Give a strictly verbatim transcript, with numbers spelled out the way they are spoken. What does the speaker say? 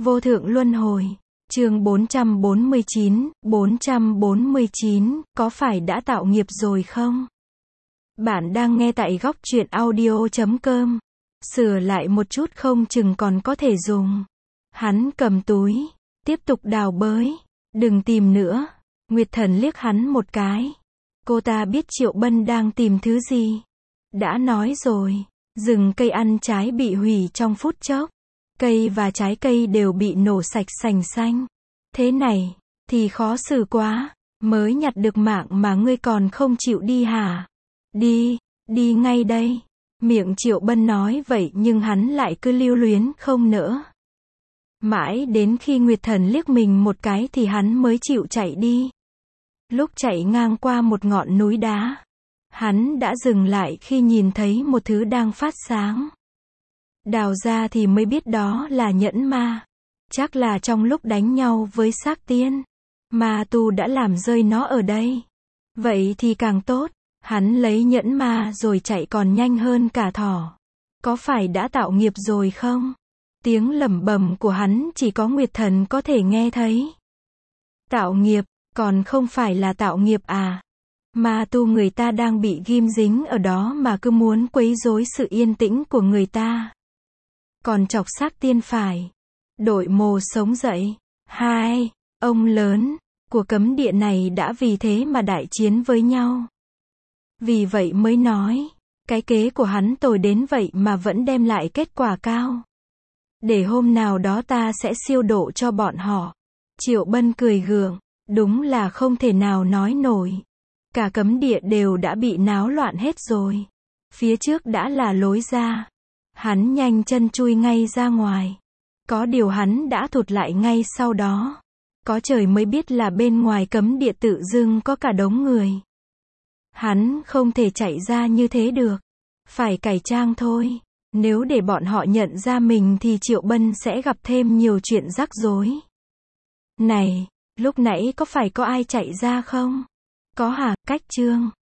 Vô thượng luân hồi. Chương bốn trăm bốn mươi chín, bốn trăm bốn mươi chín, có phải đã tạo nghiệp rồi không? Bạn đang nghe tại góc truyện audio chấm com. Sửa lại một chút không chừng còn có thể dùng. Hắn cầm túi, tiếp tục đào bới. Đừng tìm nữa. Nguyệt Thần liếc hắn một cái. Cô ta biết Triệu Bân đang tìm thứ gì. Đã nói rồi, rừng cây ăn trái bị hủy trong phút chốc. Cây và trái cây đều bị nổ sạch sành xanh. Thế này, thì khó xử quá. Mới nhặt được mạng mà ngươi còn không chịu đi hả? Đi, đi ngay đây. Miệng Triệu Bân nói vậy nhưng hắn lại cứ lưu luyến không nỡ. Mãi đến khi Nguyệt Thần liếc mình một cái thì hắn mới chịu chạy đi. Lúc chạy ngang qua một ngọn núi đá, hắn đã dừng lại khi nhìn thấy một thứ đang phát sáng. Đào ra thì mới biết đó là nhẫn ma. Chắc là trong lúc đánh nhau với xác tiên, ma tu đã làm rơi nó ở đây. Vậy thì càng tốt. Hắn lấy nhẫn ma rồi chạy còn nhanh hơn cả thỏ. Có phải đã tạo nghiệp rồi không? Tiếng lẩm bẩm của hắn chỉ có Nguyệt Thần có thể nghe thấy. Tạo nghiệp, còn không phải là tạo nghiệp à? Ma tu người ta đang bị ghim dính ở đó mà cứ muốn quấy rối sự yên tĩnh của người ta. Còn chọc xác tiên phải. Đội mồ sống dậy. Hai, ông lớn của cấm địa này đã vì thế mà đại chiến với nhau. Vì vậy mới nói, cái kế của hắn tồi đến vậy mà vẫn đem lại kết quả cao. Để hôm nào đó ta sẽ siêu độ cho bọn họ. Triệu Bân cười gượng, đúng là không thể nào nói nổi. Cả cấm địa đều đã bị náo loạn hết rồi. Phía trước đã là lối ra. Hắn nhanh chân chui ngay ra ngoài. Có điều hắn đã thụt lại ngay sau đó. Có trời mới biết là bên ngoài cấm địa tự dưng có cả đống người. Hắn không thể chạy ra như thế được. Phải cải trang thôi. Nếu để bọn họ nhận ra mình thì Triệu Bân sẽ gặp thêm nhiều chuyện rắc rối. Này, lúc nãy có phải có ai chạy ra không? Có hả? Cách chương.